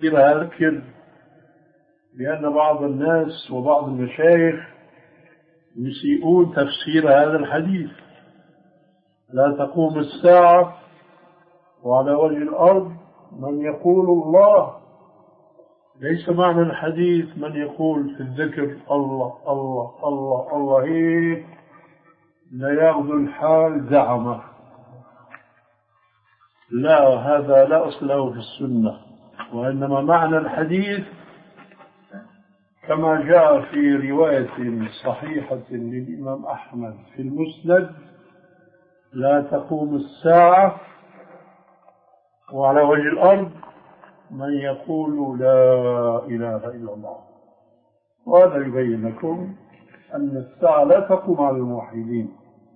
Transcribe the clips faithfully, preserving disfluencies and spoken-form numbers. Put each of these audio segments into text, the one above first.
تفسير هذا الكذب، لأن بعض الناس وبعض المشايخ يسيئون تفسير هذا الحديث: لا تقوم الساعة وعلى وجه الأرض من يقول الله. ليس معنى الحديث من يقول في الذكر الله الله الله الله هيك لا يأخذ الحال زعمه. لا، هذا لا أصل له في السنة. وإنما معنى الحديث كما جاء في رواية صحيحة للإمام أحمد في المسند: لا تقوم الساعة وعلى وجه الأرض من يقول لا إله إلا الله. وهذا يبين لكم أن الساعة لا تقوم على الموحدين،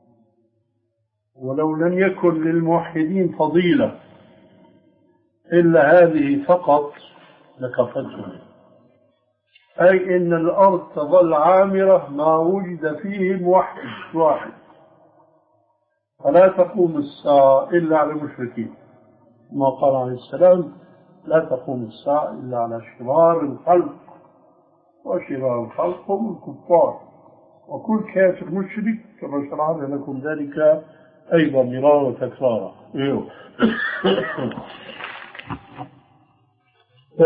ولو لم يكن للموحدين فضيلة إلا هذه فقط لكفتهم، أي إن الأرض تظل عامرة ما وجد فيه موحد واحد، فلا تقوم الساعة إلا على المشركين. ما قال عليه السلام: لا تقوم الساعة إلا على شرار الخلق، وشرار الخلق هم الكفار، وكل كافر مشرك، كما شرعنا لكم ذلك أيضا مرارا وتكرارا.